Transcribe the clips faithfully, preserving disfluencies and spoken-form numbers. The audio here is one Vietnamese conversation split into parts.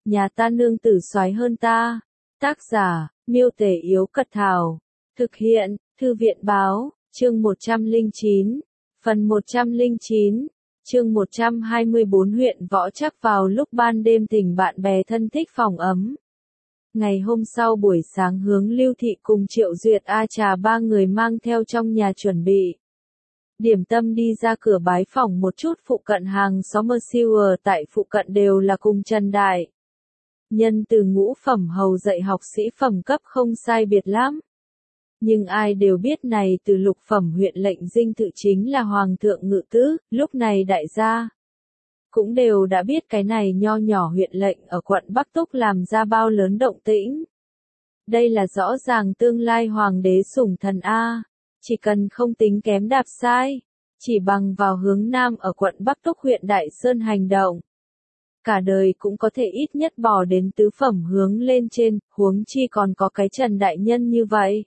nhà ta nương tử soái hơn ta. Tác giả, Miêu Tể Yếu Cật Thảo. Thực hiện, Thư viện Báo, chương một trăm lẻ chín. Phần một trăm lẻ chín, chương một trăm hai mươi bốn huyện Võ Trắc vào lúc ban đêm thỉnh bạn bè thân thích phòng ấm. Ngày hôm sau buổi sáng Hướng Lưu Thị cùng Triệu Duyệt A Trà ba người mang theo trong nhà chuẩn bị điểm tâm đi ra cửa bái phỏng một chút phụ cận hàng xóm Siêu tại phụ cận đều là cùng Trần Đại Nhân từ ngũ phẩm hầu dạy học sĩ phẩm cấp không sai biệt lắm. Nhưng ai đều biết này từ lục phẩm huyện lệnh dinh thự chính là Hoàng thượng Ngự Tứ, lúc này đại gia cũng đều đã biết cái này nho nhỏ huyện lệnh ở quận Bắc Túc làm ra bao lớn động tĩnh. Đây là rõ ràng tương lai hoàng đế sủng thần A, chỉ cần không tính kém đạp sai, chỉ bằng vào hướng nam ở quận Bắc Túc huyện Đại Sơn hành động. Cả đời cũng có thể ít nhất bò đến tứ phẩm hướng lên trên, huống chi còn có cái Trần Đại Nhân như vậy.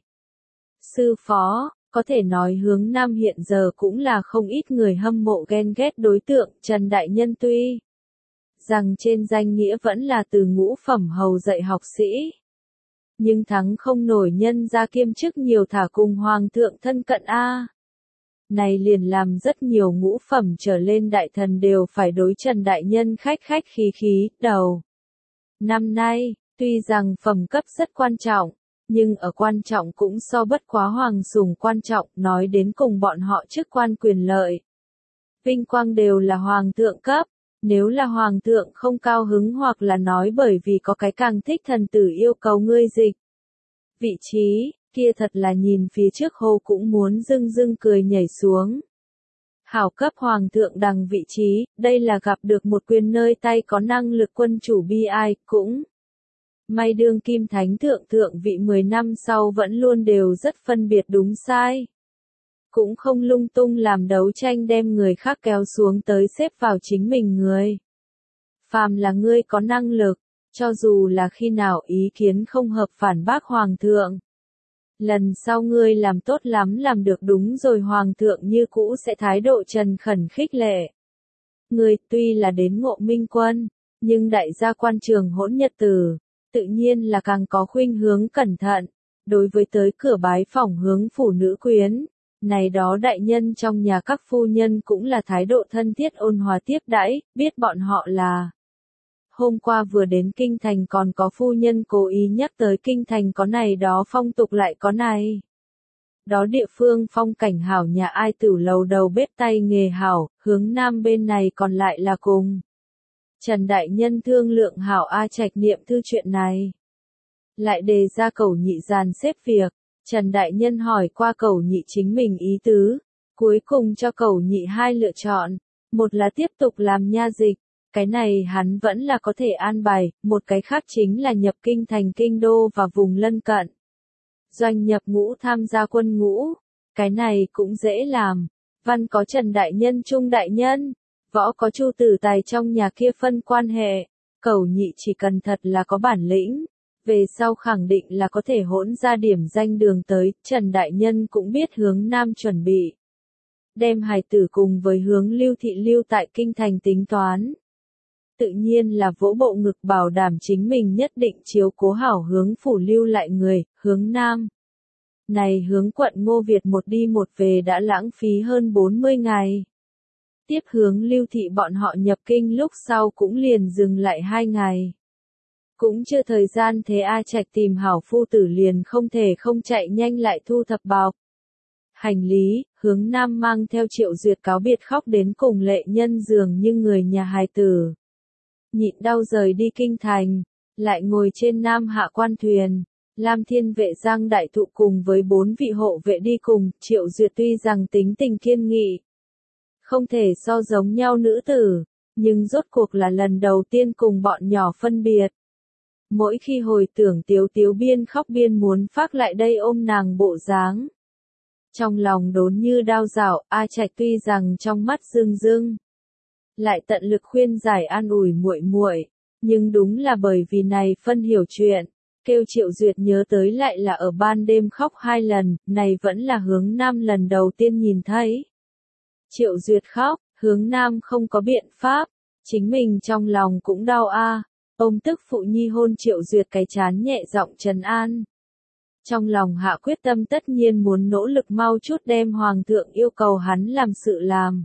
Sư phó, có thể nói hướng nam hiện giờ cũng là không ít người hâm mộ ghen ghét đối tượng, Trần Đại Nhân tuy rằng trên danh nghĩa vẫn là từ ngũ phẩm hầu dạy học sĩ, nhưng thắng không nổi nhân ra kiêm chức nhiều thả cùng hoàng thượng thân cận A. Này liền làm rất nhiều ngũ phẩm trở lên đại thần đều phải đối Trần Đại Nhân khách khách khí khí, đầu. Năm nay, tuy rằng phẩm cấp rất quan trọng, nhưng ở quan trọng cũng so bất quá hoàng sủng quan trọng, nói đến cùng bọn họ chức quan quyền lợi. Vinh quang đều là hoàng thượng cấp, nếu là hoàng thượng không cao hứng hoặc là nói bởi vì có cái càng thích thần tử yêu cầu ngươi dịch vị trí, kia thật là nhìn phía trước hồ cũng muốn dưng dưng cười nhảy xuống. Hảo cấp hoàng thượng đằng vị trí, đây là gặp được một quyền nơi tay có năng lực quân chủ bi ai, cũng may đương kim thánh thượng thượng vị mười năm sau vẫn luôn đều rất phân biệt đúng sai. Cũng không lung tung làm đấu tranh đem người khác kéo xuống tới xếp vào chính mình người. Phàm là ngươi có năng lực, cho dù là khi nào ý kiến không hợp phản bác hoàng thượng. Lần sau ngươi làm tốt lắm làm được đúng rồi hoàng thượng như cũ sẽ thái độ trần khẩn khích lệ. Ngươi tuy là đến Ngộ Minh Quân, nhưng đại gia quan trường hỗn nhật tử, tự nhiên là càng có khuynh hướng cẩn thận. Đối với tới cửa bái phỏng hướng phủ nữ quyến, này đó đại nhân trong nhà các phu nhân cũng là thái độ thân thiết ôn hòa tiếp đãi, biết bọn họ là hôm qua vừa đến kinh thành còn có phu nhân cố ý nhắc tới kinh thành có này đó phong tục lại có này. Đó địa phương phong cảnh hảo nhà ai tử lầu đầu bếp tay nghề hảo, hướng nam bên này còn lại là cùng Trần Đại Nhân thương lượng hảo A Trạch niệm thư chuyện này. Lại đề ra Cẩu Nhị dàn xếp việc, Trần Đại Nhân hỏi qua Cẩu Nhị chính mình ý tứ, cuối cùng cho Cẩu Nhị hai lựa chọn, một là tiếp tục làm nha dịch. Cái này hắn vẫn là có thể an bài, một cái khác chính là nhập kinh thành kinh đô và vùng lân cận. Doanh nhập ngũ tham gia quân ngũ, cái này cũng dễ làm. Văn có Trần Đại Nhân Trung Đại Nhân, võ có Chu Tử Tài trong nhà kia phân quan hệ, Cẩu Nhị chỉ cần thật là có bản lĩnh, về sau khẳng định là có thể hỗn ra điểm danh đường tới, Trần Đại Nhân cũng biết hướng nam chuẩn bị. Đem hài tử cùng với hướng Lưu Thị lưu tại kinh thành tính toán. Tự nhiên là vỗ bộ ngực bảo đảm chính mình nhất định chiếu cố hảo hướng phủ lưu lại người, hướng nam. Này hướng quận Ngô Việt một đi một về đã lãng phí hơn bốn mươi ngày. Tiếp hướng Lưu Thị bọn họ nhập kinh lúc sau cũng liền dừng lại hai ngày. Cũng chưa thời gian thế A Trạch tìm hảo phu tử liền không thể không chạy nhanh lại thu thập bọc hành lý, hướng nam mang theo Triệu Duyệt cáo biệt khóc đến cùng lệ nhân giường như người nhà hài tử. Nhịn đau rời đi kinh thành, lại ngồi trên nam hạ quan thuyền, Lam Thiên vệ Giang đại thụ cùng với bốn vị hộ vệ đi cùng, Triệu Duyệt tuy rằng tính tình kiên nghị, không thể so giống nhau nữ tử, nhưng rốt cuộc là lần đầu tiên cùng bọn nhỏ phân biệt. Mỗi khi hồi tưởng Tiếu Tiếu biên khóc biên muốn phác lại đây ôm nàng bộ dáng. Trong lòng đốn như đao rảo, A Trạch tuy rằng trong mắt rưng rưng, lại tận lực khuyên giải an ủi muội muội, nhưng đúng là bởi vì này phân hiểu chuyện, kêu Triệu Duyệt nhớ tới lại là ở ban đêm khóc hai lần, này vẫn là hướng nam lần đầu tiên nhìn thấy. Triệu Duyệt khóc, hướng nam không có biện pháp, chính mình trong lòng cũng đau a, Ông tức phụ nhi hôn Triệu Duyệt cái trán nhẹ giọng trấn an. Trong lòng hạ quyết tâm tất nhiên muốn nỗ lực mau chút đem hoàng thượng yêu cầu hắn làm sự làm.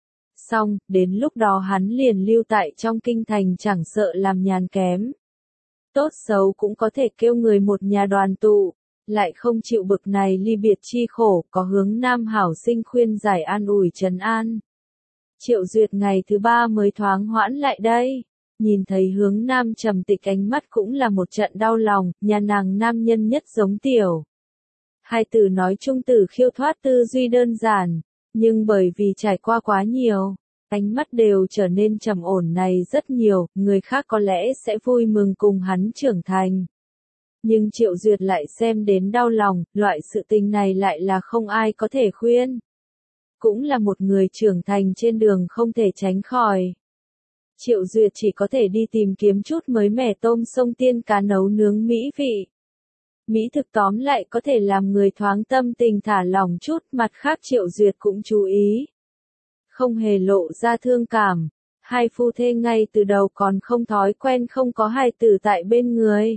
Xong, đến lúc đó hắn liền lưu tại trong kinh thành chẳng sợ làm nhàn kém. Tốt xấu cũng có thể kêu người một nhà đoàn tụ, lại không chịu bực này ly biệt chi khổ, có Hướng Nam hảo sinh khuyên giải an ủi trấn an. Triệu Duyệt ngày thứ ba mới thoáng hoãn lại đây, nhìn thấy Hướng Nam trầm tịch ánh mắt cũng là một trận đau lòng, nhà nàng nam nhân nhất giống tiểu. Hai từ nói chung từ khiêu thoát tư duy đơn giản, nhưng bởi vì trải qua quá nhiều, ánh mắt đều trở nên trầm ổn này rất nhiều, người khác có lẽ sẽ vui mừng cùng hắn trưởng thành. Nhưng Triệu Duyệt lại xem đến đau lòng, loại sự tình này lại là không ai có thể khuyên. Cũng là một người trưởng thành trên đường không thể tránh khỏi. Triệu Duyệt chỉ có thể đi tìm kiếm chút mới mẻ tôm sông tiên cá nấu nướng mỹ vị. Mỹ thực tóm lại có thể làm người thoáng tâm tình thả lỏng chút, mặt khác Triệu Duyệt cũng chú ý. Không hề lộ ra thương cảm, hai phu thê ngay từ đầu còn không thói quen không có hài tử tại bên người.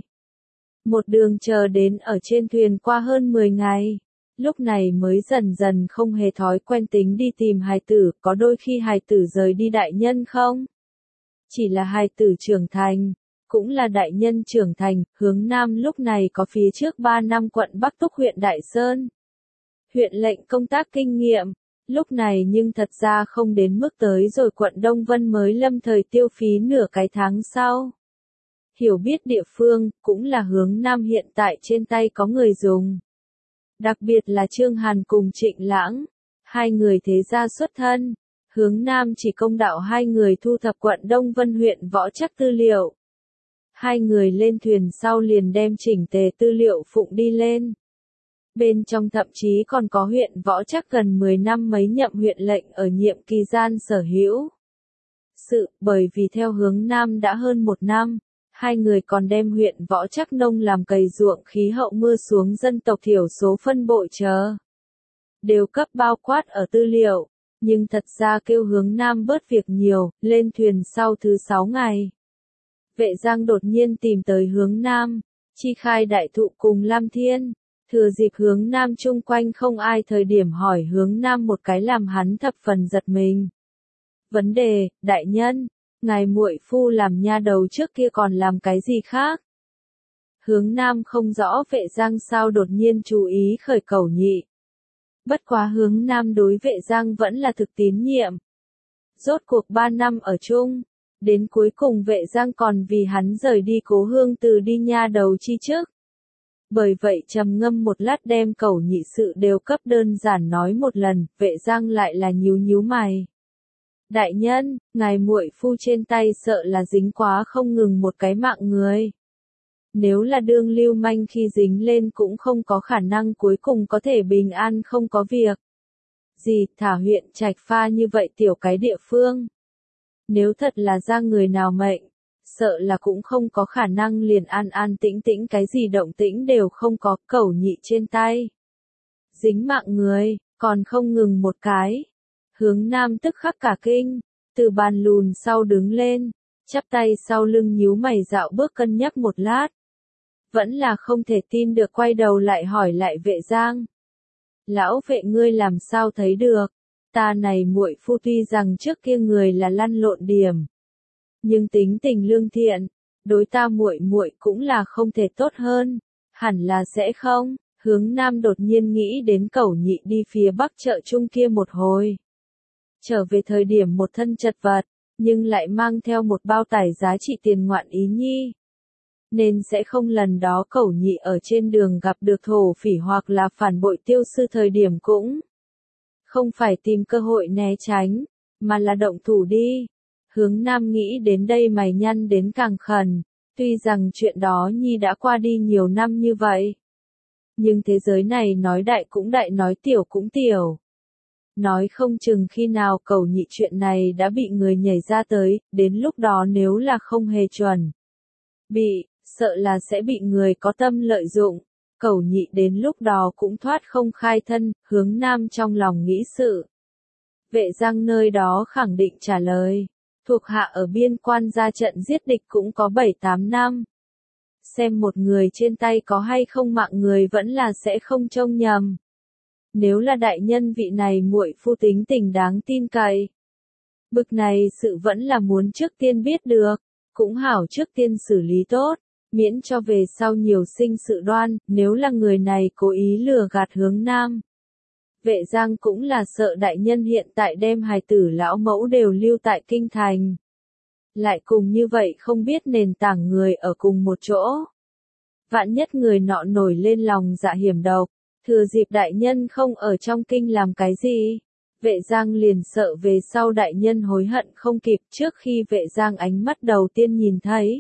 Một đường chờ đến ở trên thuyền qua hơn mười ngày, lúc này mới dần dần không hề thói quen tính đi tìm hài tử, có đôi khi hài tử rời đi đại nhân không? Chỉ là hài tử trưởng thành, cũng là đại nhân trưởng thành, Hướng Nam lúc này có phía trước ba năm quận Bắc Túc huyện Đại Sơn. Huyện lệnh công tác kinh nghiệm, lúc này nhưng thật ra không đến mức tới rồi quận Đông Vân mới lâm thời tiêu phí nửa cái tháng sau. Hiểu biết địa phương, cũng là Hướng Nam hiện tại trên tay có người dùng. Đặc biệt là Trương Hàn cùng Trịnh Lãng, hai người thế gia xuất thân, Hướng Nam chỉ công đạo hai người thu thập quận Đông Vân huyện võ trắc tư liệu. Hai người lên thuyền sau liền đem chỉnh tề tư liệu phụng đi lên. Bên trong thậm chí còn có huyện võ trắc gần mười năm mấy nhậm huyện lệnh ở nhiệm kỳ gian sở hữu. Sự, bởi vì theo Hướng Nam đã hơn một năm, hai người còn đem huyện võ trắc nông làm cày ruộng khí hậu mưa xuống dân tộc thiểu số phân bội chờ. Đều cấp bao quát ở tư liệu, nhưng thật ra kêu Hướng Nam bớt việc nhiều, lên thuyền sau thứ sáu ngày. Vệ Giang đột nhiên tìm tới Hướng Nam, chi khai đại thụ cùng Lam Thiên, thừa dịp Hướng Nam chung quanh không ai thời điểm hỏi Hướng Nam một cái làm hắn thập phần giật mình. Vấn đề, đại nhân, ngài muội phu làm nha đầu trước kia còn làm cái gì khác? Hướng Nam không rõ Vệ Giang sao đột nhiên chú ý khởi Cẩu Nhị. Bất quá Hướng Nam đối Vệ Giang vẫn là thực tín nhiệm. Rốt cuộc ba năm ở chung, đến cuối cùng Vệ Giang còn vì hắn rời đi cố hương từ đi nha đầu chi trước. Bởi vậy trầm ngâm một lát đem Cẩu Nhị sự đều cấp đơn giản nói một lần, Vệ Giang lại là nhíu nhíu mày. Đại nhân, ngài muội phu trên tay sợ là dính quá không ngừng một cái mạng người. Nếu là đương lưu manh khi dính lên cũng không có khả năng cuối cùng có thể bình an không có việc. Gì, thả huyện Trạch Pha như vậy tiểu cái địa phương. Nếu thật là ra người nào mệnh, sợ là cũng không có khả năng liền an an tĩnh tĩnh cái gì động tĩnh đều không có, Cẩu Nhị trên tay. Dính mạng người, còn không ngừng một cái. Hướng Nam tức khắc cả kinh, từ bàn lùn sau đứng lên, chắp tay sau lưng nhíu mày dạo bước cân nhắc một lát. Vẫn là không thể tin được quay đầu lại hỏi lại Vệ Giang. Lão Vệ ngươi làm sao thấy được, ta này muội phu tuy rằng trước kia người là lăn lộn điểm, nhưng tính tình lương thiện, đối ta muội muội cũng là không thể tốt hơn, hẳn là sẽ không. Hướng Nam đột nhiên nghĩ đến Cẩu Nhị đi phía Bắc chợ chung kia một hồi. Trở về thời điểm một thân chật vật, nhưng lại mang theo một bao tải giá trị tiền ngoạn ý nhi. Nên sẽ không lần đó Cẩu Nhị ở trên đường gặp được thổ phỉ hoặc là phản bội tiêu sư thời điểm cũng không phải tìm cơ hội né tránh, mà là động thủ đi. Hướng Nam nghĩ đến đây mày nhăn đến càng khẩn, tuy rằng chuyện đó nhi đã qua đi nhiều năm như vậy. Nhưng thế giới này nói đại cũng đại nói tiểu cũng tiểu. Nói không chừng khi nào Cẩu Nhị chuyện này đã bị người nhảy ra tới, đến lúc đó nếu là không hề chuẩn. Bị, sợ là sẽ bị người có tâm lợi dụng. Cẩu Nhị đến lúc đó cũng thoát không khai thân, Hướng Nam trong lòng nghĩ sự. Vệ Giang nơi đó khẳng định trả lời. Thuộc hạ ở biên quan ra trận giết địch cũng có bảy tám năm. Xem một người trên tay có hay không mạng người vẫn là sẽ không trông nhầm. Nếu là đại nhân vị này muội phu tính tình đáng tin cậy. Bực này sự vẫn là muốn trước tiên biết được, cũng hảo trước tiên xử lý tốt, miễn cho về sau nhiều sinh sự đoan, nếu là người này cố ý lừa gạt Hướng Nam. Vệ Giang cũng là sợ đại nhân hiện tại đem hài tử lão mẫu đều lưu tại kinh thành. Lại cùng như vậy không biết nền tảng người ở cùng một chỗ. Vạn nhất người nọ nổi lên lòng dạ hiểm độc, thừa dịp đại nhân không ở trong kinh làm cái gì. Vệ Giang liền sợ về sau đại nhân hối hận không kịp trước khi vệ Giang ánh mắt đầu tiên nhìn thấy.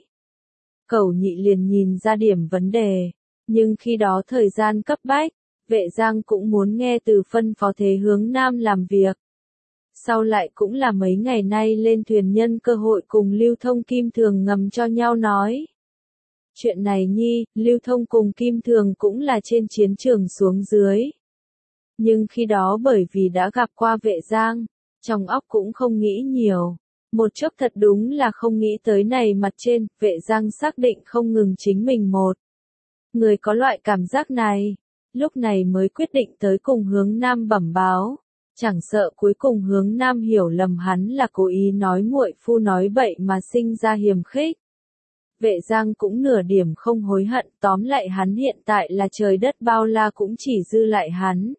Cẩu nhị liền nhìn ra điểm vấn đề, nhưng khi đó thời gian cấp bách, vệ Giang cũng muốn nghe từ phân phó thế Hướng Nam làm việc. Sau lại cũng là mấy ngày nay lên thuyền nhân cơ hội cùng Lưu Thông Kim Thường ngầm cho nhau nói. Chuyện này nhi, Lưu Thông cùng Kim Thường cũng là trên chiến trường xuống dưới. Nhưng khi đó bởi vì đã gặp qua vệ Giang, trong óc cũng không nghĩ nhiều. Một chốc thật đúng là không nghĩ tới này mặt trên, vệ Giang xác định không ngừng chính mình một. Người có loại cảm giác này, lúc này mới quyết định tới cùng Hướng Nam bẩm báo. Chẳng sợ cuối cùng Hướng Nam hiểu lầm hắn là cố ý nói muội phu nói bậy mà sinh ra hiềm khích. Vệ Giang cũng nửa điểm không hối hận, tóm lại hắn hiện tại là trời đất bao la cũng chỉ dư lại hắn.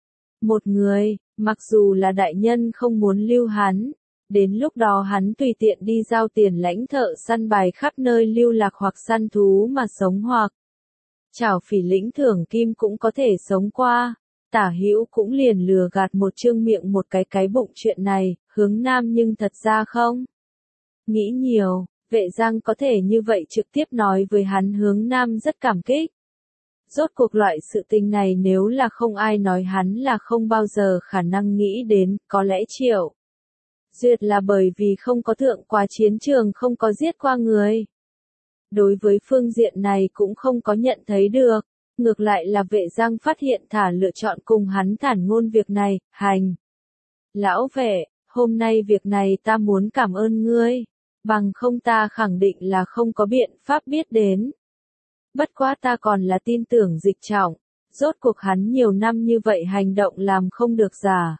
Một người, mặc dù là đại nhân không muốn lưu hắn, đến lúc đó hắn tùy tiện đi giao tiền lãnh thợ săn bài khắp nơi lưu lạc hoặc săn thú mà sống hoặc chảo phỉ lĩnh thưởng kim cũng có thể sống qua. Tả Hữu cũng liền lừa gạt một trương miệng một cái cái bụng chuyện này, Hướng Nam nhưng thật ra không nghĩ nhiều. Vệ Giang có thể như vậy trực tiếp nói với hắn Hướng Nam rất cảm kích. Rốt cuộc loại sự tình này nếu là không ai nói hắn là không bao giờ khả năng nghĩ đến, có lẽ Triệu Duyệt là bởi vì không có thượng qua chiến trường không có giết qua người. Đối với phương diện này cũng không có nhận thấy được, ngược lại là vệ Giang phát hiện thả lựa chọn cùng hắn thản ngôn việc này, hành. Lão vệ, hôm nay việc này ta muốn cảm ơn ngươi. Bằng không ta khẳng định là không có biện pháp biết đến. Bất quá ta còn là tin tưởng Dịch Trọng, rốt cuộc hắn nhiều năm như vậy hành động làm không được giả.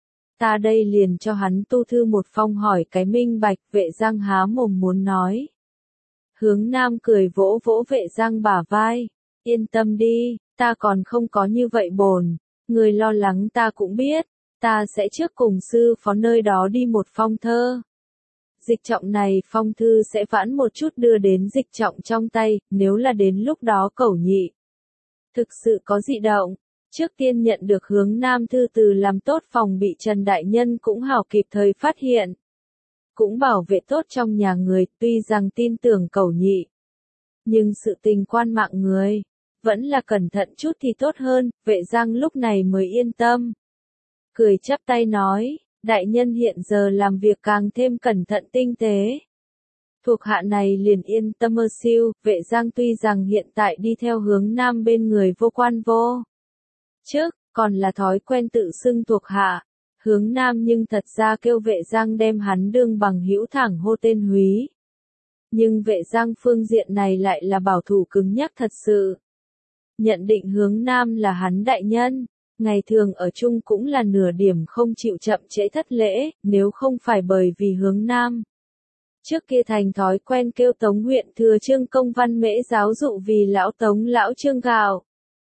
Ta đây liền cho hắn tu thư một phong hỏi cái minh bạch, vệ Giang há mồm muốn nói. Hướng Nam cười vỗ vỗ vệ Giang bả vai, yên tâm đi, ta còn không có như vậy bồn, người lo lắng ta cũng biết, ta sẽ trước cùng sư phó nơi đó đi một phong thơ. Dịch Trọng này phong thư sẽ vãn một chút đưa đến Dịch Trọng trong tay, nếu là đến lúc đó Cẩu Nhị thực sự có dị động, trước tiên nhận được Hướng Nam thư từ làm tốt phòng bị Trần Đại Nhân cũng hảo kịp thời phát hiện. Cũng bảo vệ tốt trong nhà người, tuy rằng tin tưởng Cẩu Nhị. Nhưng sự tình quan mạng người, vẫn là cẩn thận chút thì tốt hơn, vệ Giang lúc này mới yên tâm. Cười chắp tay nói. Đại nhân hiện giờ làm việc càng thêm cẩn thận tinh tế. Thuộc hạ này liền yên tâm mơ siêu, vệ Giang tuy rằng hiện tại đi theo Hướng Nam bên người vô quan vô trước, còn là thói quen tự xưng thuộc hạ. Hướng Nam nhưng thật ra kêu vệ Giang đem hắn đương bằng hữu thẳng hô tên húy. Nhưng vệ Giang phương diện này lại là bảo thủ cứng nhắc thật sự. Nhận định Hướng Nam là hắn đại nhân. Ngày thường ở chung cũng là nửa điểm không chịu chậm trễ thất lễ, nếu không phải bởi vì Hướng Nam. Trước kia thành thói quen kêu Tống huyện thừa Trương công văn mễ giáo dụ vì lão Tống lão Trương gạo.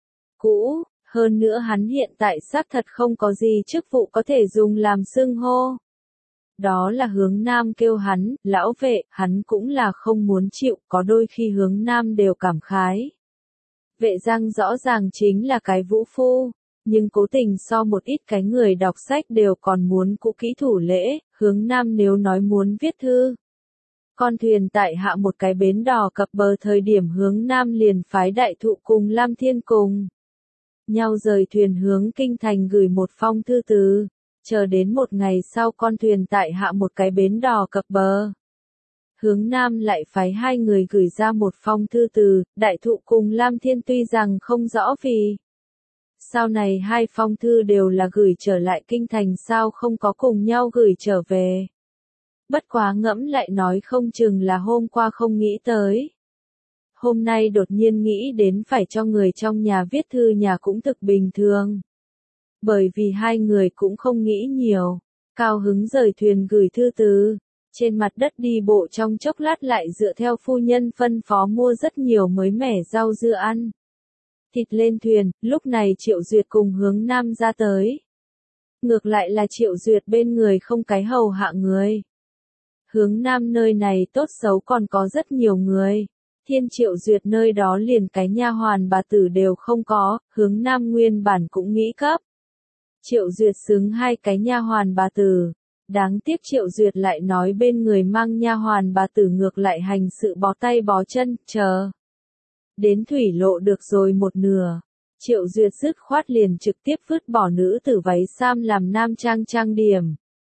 Cũ, hơn nữa hắn hiện tại xác thật không có gì chức vụ có thể dùng làm xưng hô. Đó là Hướng Nam kêu hắn, lão vệ, hắn cũng là không muốn chịu, có đôi khi Hướng Nam đều cảm khái. Vệ Giang rõ ràng chính là cái vũ phu. Nhưng cố tình so một ít cái người đọc sách đều còn muốn cũ kỹ thủ lễ, Hướng Nam nếu nói muốn viết thư. Con thuyền tại hạ một cái bến đò cập bờ thời điểm Hướng Nam liền phái đại thụ cùng Lam Thiên cùng. Nhau rời thuyền hướng kinh thành gửi một phong thư từ, chờ đến một ngày sau con thuyền tại hạ một cái bến đò cập bờ. Hướng Nam lại phái hai người gửi ra một phong thư từ, đại thụ cùng Lam Thiên tuy rằng không rõ vì. Sau này hai phong thư đều là gửi trở lại kinh thành sao không có cùng nhau gửi trở về. Bất quá ngẫm lại nói không chừng là hôm qua không nghĩ tới. Hôm nay đột nhiên nghĩ đến phải cho người trong nhà viết thư nhà cũng thực bình thường. Bởi vì hai người cũng không nghĩ nhiều, cao hứng rời thuyền gửi thư từ. Trên mặt đất đi bộ trong chốc lát lại dựa theo phu nhân phân phó mua rất nhiều mới mẻ rau dưa ăn. Thịt lên thuyền, lúc này Triệu Duyệt cùng Hướng Nam ra tới. Ngược lại là Triệu Duyệt bên người không cái hầu hạ người. Hướng Nam nơi này tốt xấu còn có rất nhiều người. Thiên Triệu Duyệt nơi đó liền cái nha hoàn bà tử đều không có, Hướng Nam nguyên bản cũng nghĩ cấp. Triệu Duyệt xứng hai cái nha hoàn bà tử. Đáng tiếc Triệu Duyệt lại nói bên người mang nha hoàn bà tử ngược lại hành sự bó tay bó chân, chờ. Đến thủy lộ được rồi một nửa. Triệu Duyệt dứt khoát liền trực tiếp vứt bỏ nữ tử váy sam làm nam trang trang điểm.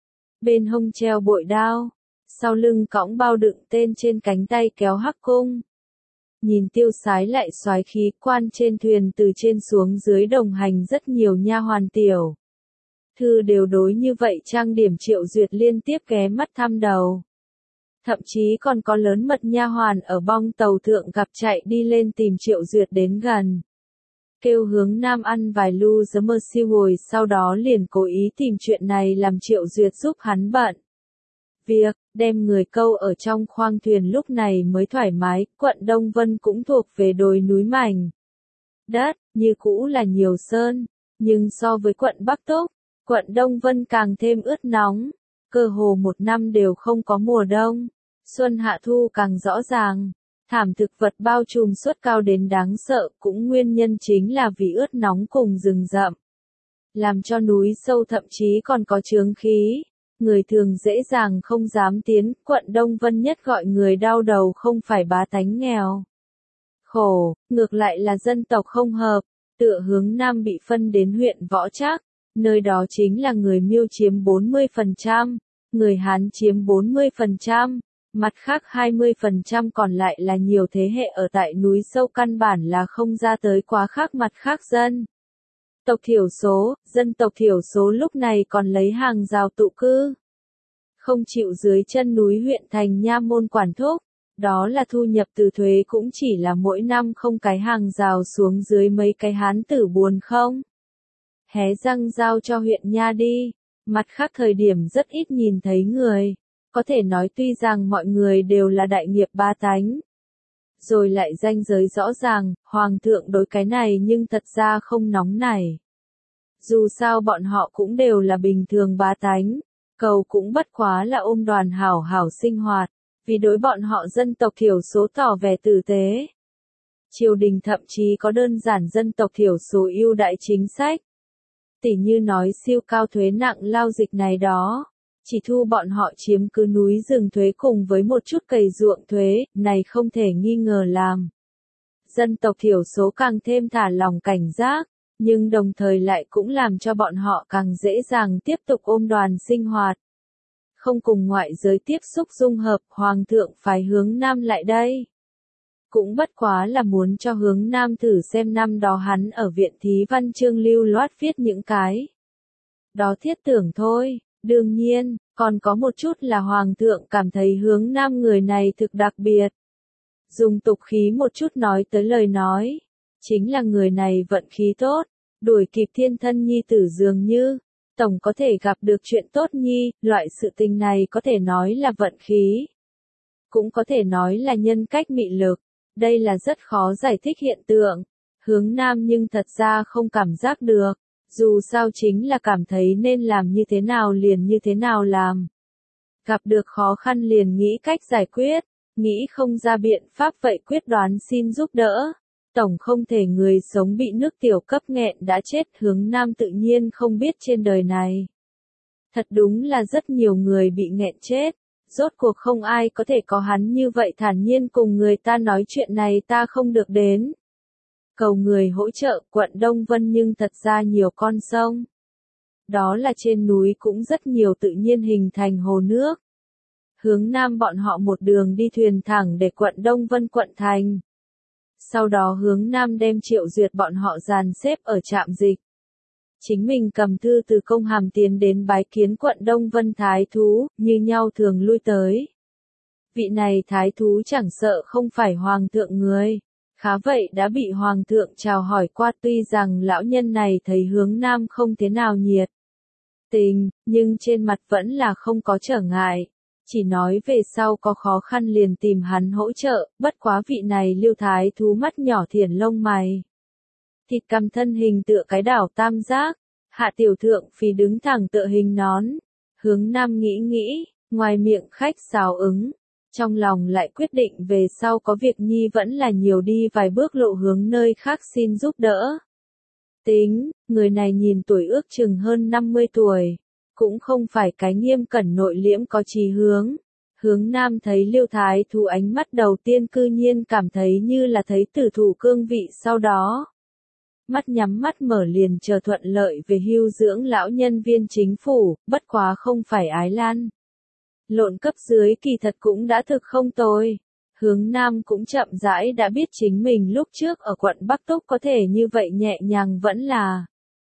Bên hông treo bội đao. Sau lưng cõng bao đựng tên trên cánh tay kéo hắc cung. Nhìn tiêu sái lại soái khí quan trên thuyền từ trên xuống dưới đồng hành rất nhiều nha hoàn tiểu. Thư đều đối như vậy trang điểm Triệu Duyệt liên tiếp ghé mắt thăm đầu. Thậm chí còn có lớn mật nha hoàn ở bong tàu thượng gặp chạy đi lên tìm Triệu Duyệt đến gần. Kêu Hướng Nam ăn vài lu The Mercy hồi sau đó liền cố ý tìm chuyện này làm Triệu Duyệt giúp hắn bận. Việc, đem người câu ở trong khoang thuyền lúc này mới thoải mái, quận Đông Vân cũng thuộc về đồi núi mảnh. Đất, như cũ là nhiều sơn, nhưng so với quận Bắc Túc, quận Đông Vân càng thêm ướt nóng, cơ hồ một năm đều không có mùa đông, xuân hạ thu càng rõ ràng, thảm thực vật bao trùm suốt cao đến đáng sợ, cũng nguyên nhân chính là vì ướt nóng cùng rừng rậm. Làm cho núi sâu thậm chí còn có chướng khí, người thường dễ dàng không dám tiến, quận Đông Vân nhất gọi người đau đầu không phải bá tánh nghèo. Khổ, ngược lại là dân tộc không hợp, tựa Hướng Nam bị phân đến huyện Võ Trác. Nơi đó chính là người Miêu chiếm bốn mươi phần trăm, người Hán chiếm bốn mươi phần trăm, mặt khác hai mươi phần trăm còn lại là nhiều thế hệ ở tại núi sâu căn bản là không ra tới quá khác mặt khác dân. Tộc thiểu số, dân tộc thiểu số lúc này còn lấy hàng rào tụ cư. Không chịu dưới chân núi huyện thành nha môn quản thúc, đó là thu nhập từ thuế cũng chỉ là mỗi năm không cái hàng rào xuống dưới mấy cái Hán tử buồn không. Hé răng giao cho huyện nha đi, mặt khác thời điểm rất ít nhìn thấy người, có thể nói tuy rằng mọi người đều là đại nghiệp ba tánh. Rồi lại ranh giới rõ ràng, hoàng thượng đối cái này nhưng thật ra không nóng nảy. Dù sao bọn họ cũng đều là bình thường ba tánh, cầu cũng bất quá là ôm đoàn hảo hảo sinh hoạt, vì đối bọn họ dân tộc thiểu số tỏ vẻ tử tế. Triều đình thậm chí có đơn giản dân tộc thiểu số ưu đãi chính sách. Tỉ như nói siêu cao thuế nặng lao dịch này đó, chỉ thu bọn họ chiếm cứ núi rừng thuế cùng với một chút cày ruộng thuế, này không thể nghi ngờ làm. Dân tộc thiểu số càng thêm thả lòng cảnh giác, nhưng đồng thời lại cũng làm cho bọn họ càng dễ dàng tiếp tục ôm đoàn sinh hoạt. Không cùng ngoại giới tiếp xúc dung hợp, Hoàng thượng phải Hướng Nam lại đây. Cũng bất quá là muốn cho Hướng Nam thử xem năm đó hắn ở viện thí văn chương lưu loát viết những cái. Đó thiết tưởng thôi, đương nhiên, còn có một chút là Hoàng thượng cảm thấy Hướng Nam người này thực đặc biệt. Dùng tục khí một chút nói tới lời nói, chính là người này vận khí tốt, đuổi kịp thiên thân nhi tử dường như, tổng có thể gặp được chuyện tốt nhi, loại sự tình này có thể nói là vận khí. Cũng có thể nói là nhân cách mị lực. Đây là rất khó giải thích hiện tượng. Hướng Nam nhưng thật ra không cảm giác được. Dù sao chính là cảm thấy nên làm như thế nào liền như thế nào làm. Gặp được khó khăn liền nghĩ cách giải quyết. Nghĩ không ra biện pháp vậy quyết đoán xin giúp đỡ. Tổng không thể người sống bị nước tiểu cấp nghẹn đã chết. Hướng Nam tự nhiên không biết trên đời này. Thật đúng là rất nhiều người bị nghẹn chết. Rốt cuộc không ai có thể có hắn như vậy thản nhiên cùng người ta nói chuyện này ta không được đến. Cầu người hỗ trợ quận Đông Vân nhưng thật ra nhiều con sông. Đó là trên núi cũng rất nhiều tự nhiên hình thành hồ nước. Hướng Nam bọn họ một đường đi thuyền thẳng để quận Đông Vân quận thành. Sau đó Hướng Nam đem Triệu Duyệt bọn họ dàn xếp ở trạm dịch. chính mình cầm thư từ công hàm tiến đến bái kiến quận Đông Vân Thái Thú, như nhau thường lui tới. Vị này Thái Thú chẳng sợ không phải Hoàng thượng người. Khá vậy đã bị Hoàng thượng chào hỏi qua, tuy rằng lão nhân này thấy Hướng Nam không thế nào nhiệt tình, nhưng trên mặt vẫn là không có trở ngại. Chỉ nói về sau có khó khăn liền tìm hắn hỗ trợ, bất quá vị này Lưu Thái Thú mắt nhỏ thiển lông mày. Thịt cằm thân hình tựa cái đảo tam giác, hạ tiểu thượng phì đứng thẳng tựa hình nón. Hướng Nam nghĩ nghĩ, ngoài miệng khách sáo ứng, trong lòng lại quyết định về sau có việc nhi vẫn là nhiều đi vài bước lộ hướng nơi khác xin giúp đỡ. Tính, người này nhìn tuổi ước chừng hơn năm mươi tuổi, cũng không phải cái nghiêm cẩn nội liễm có chí hướng. Hướng Nam thấy Liêu Thái Thú ánh mắt đầu tiên cư nhiên cảm thấy như là thấy tử thủ cương vị, sau đó mắt nhắm mắt mở liền chờ thuận lợi về hưu dưỡng lão nhân viên chính phủ, bất quá không phải ái lan. Lộn cấp dưới kỳ thật cũng đã thực không tồi. Hướng Nam cũng chậm rãi đã biết chính mình lúc trước ở quận Bắc Túc có thể như vậy nhẹ nhàng vẫn là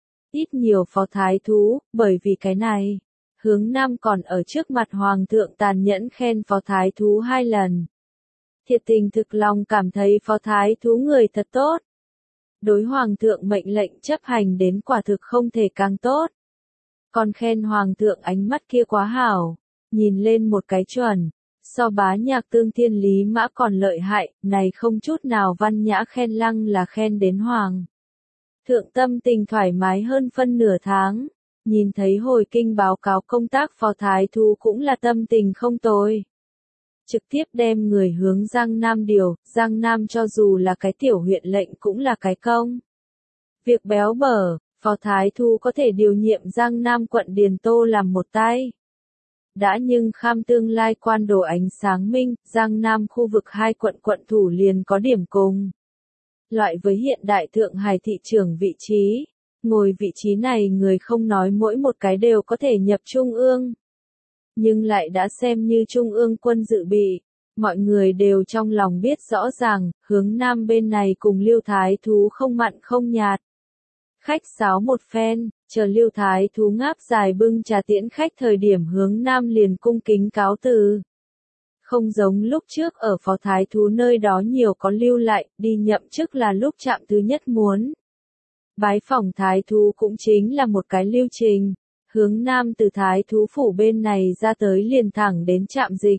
ít nhiều phó thái thú, bởi vì cái này, Hướng Nam còn ở trước mặt Hoàng thượng tàn nhẫn khen phó thái thú hai lần. Thiệt tình thực lòng cảm thấy phó thái thú người thật tốt. Đối Hoàng thượng mệnh lệnh chấp hành đến quả thực không thể càng tốt. Còn khen Hoàng thượng ánh mắt kia quá hảo, nhìn lên một cái chuẩn, so bá nhạc tương thiên lý mã còn lợi hại, này không chút nào văn nhã khen lăng là khen đến Hoàng thượng tâm tình thoải mái hơn phân nửa tháng. Nhìn thấy hồi kinh báo cáo công tác phó thái thú cũng là tâm tình không tồi. Trực tiếp đem người hướng Giang Nam điều, Giang Nam cho dù là cái tiểu huyện lệnh cũng là cái công. Việc béo bở, phó thái thú có thể điều nhiệm Giang Nam quận Điền Tô làm một tay. Đã nhưng kham tương lai quan đồ ánh sáng minh, Giang Nam khu vực hai quận quận thủ liền có điểm cùng. Loại với hiện đại Thượng Hải thị trưởng vị trí, ngồi vị trí này người không nói mỗi một cái đều có thể nhập Trung ương. Nhưng lại đã xem như Trung ương quân dự bị, mọi người đều trong lòng biết rõ ràng, Hướng Nam bên này cùng Liêu Thái Thú không mặn không nhạt. Khách sáo một phen, chờ Liêu Thái Thú ngáp dài bưng trà tiễn khách thời điểm Hướng Nam liền cung kính cáo từ. Không giống lúc trước ở phó thái thú nơi đó nhiều có lưu lại, đi nhậm chức là lúc chạm thứ nhất muốn. Bái phỏng thái thú cũng chính là một cái lưu trình. Hướng Nam từ thái thú phủ bên này ra tới liền thẳng đến trạm dịch.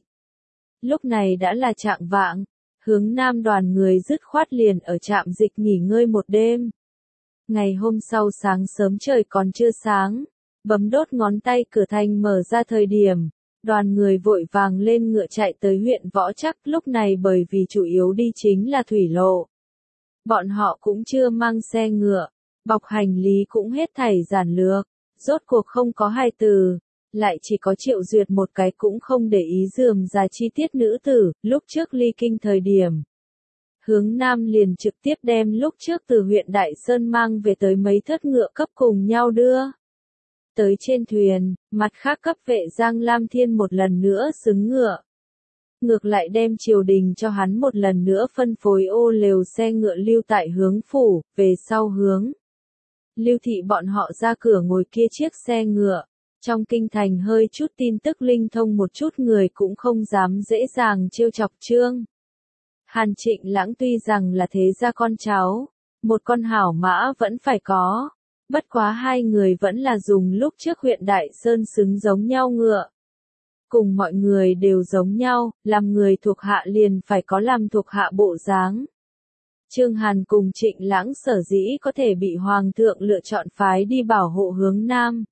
Lúc này đã là trạng vạng, Hướng Nam đoàn người dứt khoát liền ở trạm dịch nghỉ ngơi một đêm. Ngày hôm sau sáng sớm trời còn chưa sáng, bấm đốt ngón tay cửa thành mở ra thời điểm, đoàn người vội vàng lên ngựa chạy tới huyện Võ Trắc, lúc này bởi vì chủ yếu đi chính là thủy lộ. Bọn họ cũng chưa mang xe ngựa, bọc hành lý cũng hết thảy giản lược, rốt cuộc không có hai từ, lại chỉ có Triệu Duyệt một cái cũng không để ý rườm rà chi tiết nữ tử, lúc trước ly kinh thời điểm. Hướng Nam liền trực tiếp đem lúc trước từ huyện Đại Sơn mang về tới mấy thất ngựa cấp cùng nhau đưa. Tới trên thuyền, mặt khác cấp vệ Giang Lam Thiên một lần nữa xứng ngựa. Ngược lại đem triều đình cho hắn một lần nữa phân phối ô lều xe ngựa lưu tại hướng phủ, về sau hướng. Lưu thị bọn họ ra cửa ngồi kia chiếc xe ngựa. Trong kinh thành hơi chút tin tức linh thông một chút người cũng không dám dễ dàng trêu chọc Trương. Hàn Trịnh Lãng tuy rằng là thế gia con cháu, một con hảo mã vẫn phải có. Bất quá hai người vẫn là dùng lúc trước huyện Đại Sơn xứng giống nhau ngựa. Cùng mọi người đều giống nhau, làm người thuộc hạ liền phải có làm thuộc hạ bộ dáng. Trương Hàn cùng Trịnh Lãng sở dĩ có thể bị Hoàng thượng lựa chọn phái đi bảo hộ Hướng Nam.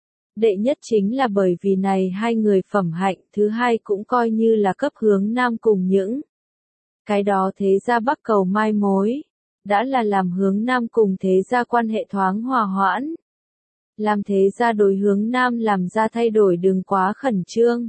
Đệ nhất chính là bởi vì này hai người phẩm hạnh, thứ hai cũng coi như là cấp Hướng Nam cùng những cái đó thế gia Bắc cầu mai mối. Đã là làm Hướng Nam cùng thế gia quan hệ thoáng hòa hoãn. Làm thế gia đối Hướng Nam làm ra thay đổi đừng quá khẩn trương.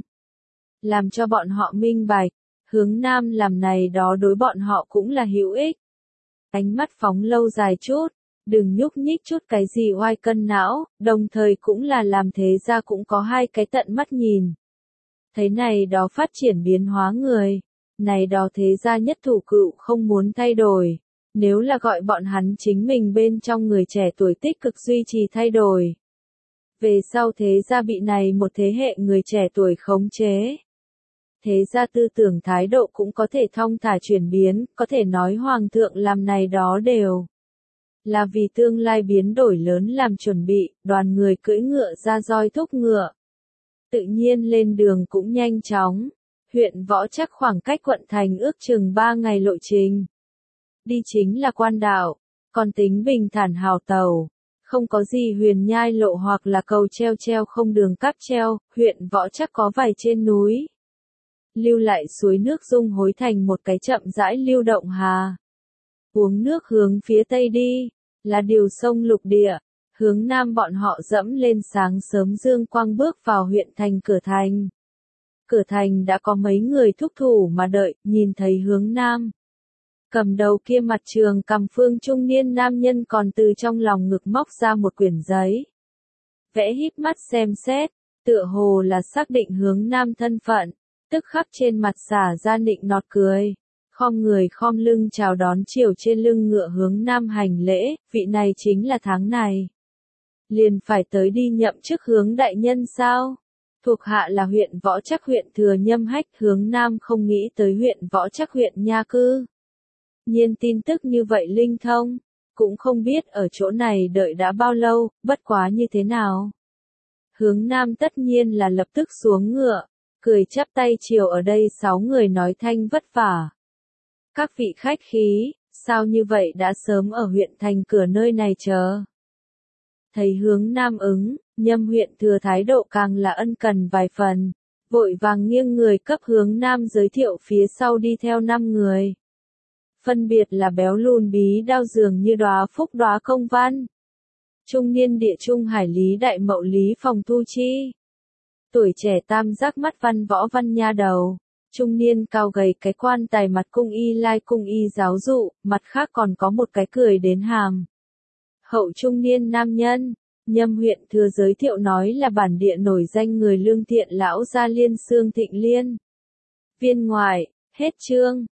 Làm cho bọn họ minh bạch, Hướng Nam làm này đó đối bọn họ cũng là hữu ích. Ánh mắt phóng lâu dài chút, đừng nhúc nhích chút cái gì oai cân não, đồng thời cũng là làm thế gia cũng có hai cái tận mắt nhìn. Thấy này đó phát triển biến hóa người, này đó thế gia nhất thủ cựu không muốn thay đổi. Nếu là gọi bọn hắn chính mình bên trong người trẻ tuổi tích cực duy trì thay đổi. Về sau thế gia bị này một thế hệ người trẻ tuổi khống chế. Thế gia tư tưởng thái độ cũng có thể thong thả chuyển biến, có thể nói hoàng thượng làm này đó đều là vì tương lai biến đổi lớn làm chuẩn bị, đoàn người cưỡi ngựa ra roi thúc ngựa. Tự nhiên lên đường cũng nhanh chóng, huyện Võ Trắc khoảng cách quận thành ước chừng ba ngày lộ trình. Đi chính là quan đạo, còn tính bình thản hào tàu, không có gì huyền nhai lộ hoặc là cầu treo treo không đường cáp treo, huyện Võ Trắc có vài trên núi. Lưu lại suối nước dung hối thành một cái chậm rãi lưu động hà. Uống nước hướng phía tây đi, là điều sông lục địa, hướng nam bọn họ dẫm lên sáng sớm dương quang bước vào huyện thành cửa thành. Cửa thành đã có mấy người thúc thủ mà đợi, nhìn thấy hướng nam. Cầm đầu kia mặt trường cằm phương trung niên nam nhân còn từ trong lòng ngực móc ra một quyển giấy. Vẽ híp mắt xem xét, tựa hồ là xác định hướng nam thân phận, tức khắc trên mặt xả ra nịnh nọt cười. Khom người khom lưng chào đón chiều trên lưng ngựa hướng nam hành lễ, vị này chính là tháng này. Liền phải tới đi nhậm chức hướng đại nhân sao? Thuộc hạ là huyện Võ Trắc huyện Thừa Nhâm Hách, hướng nam không nghĩ tới huyện Võ Trắc huyện nha cư. Nhiên tin tức như vậy linh thông, cũng không biết ở chỗ này đợi đã bao lâu, bất quá như thế nào. Hướng nam tất nhiên là lập tức xuống ngựa, cười chắp tay chiều ở đây sáu người nói thanh vất vả. Các vị khách khí, sao như vậy đã sớm ở huyện thành cửa nơi này chờ. Thấy hướng nam ứng, Nhâm huyện thừa thái độ càng là ân cần vài phần, vội vàng nghiêng người cấp hướng nam giới thiệu phía sau đi theo năm người. Phân biệt là béo lùn bí đao dường như đóa phúc đóa công văn. Trung niên địa trung hải lý đại mậu lý phòng thu chi. Tuổi trẻ tam giác mắt văn võ văn nha đầu. Trung niên cao gầy cái quan tài mặt cung y lai cung y giáo dụ, mặt khác còn có một cái cười đến hàm. Hậu trung niên nam nhân, Nhâm huyện thừa giới thiệu nói là bản địa nổi danh người lương thiện lão gia Liên Xương Thịnh Liên. Viên ngoại, hết chương.